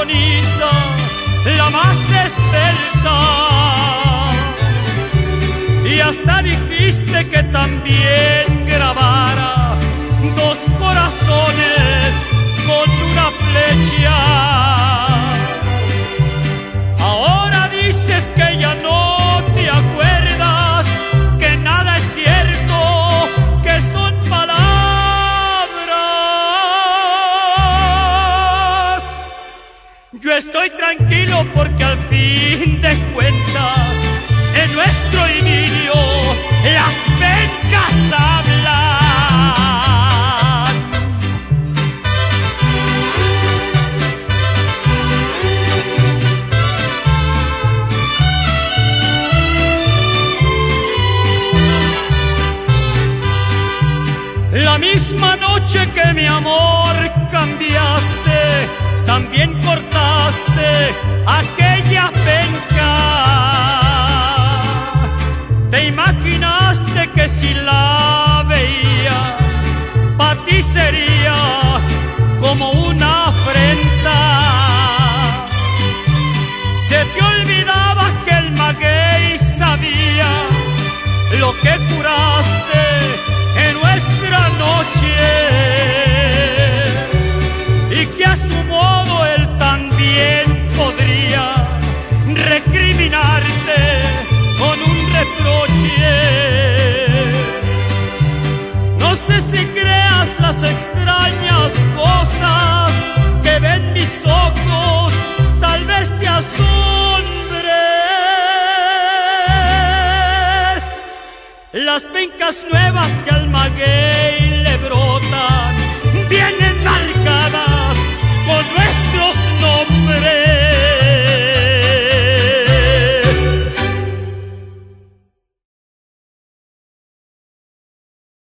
bonita, la más esbelta. Y hasta dijiste que también grabara dos corazones con una flecha. Ahora dices que ya no te acuerdas, que nada es cierto, que son palabras. Yo estoy tranquilo porque al fin de cuentas en nuestro idilio las pencas hablan. La misma noche que mi amor cambiaste, también cortaste aquella penca. Te imaginaste que si la veía, pa' ti sería como una afrenta. Se te olvidaba que el maguey sabía lo que curaste en nuestra noche, y que a su modo él también podría recriminarte con un reproche. No sé si creas las extrañas cosas que ven mis ojos, tal vez te asombres las pencas nuevas que al maguey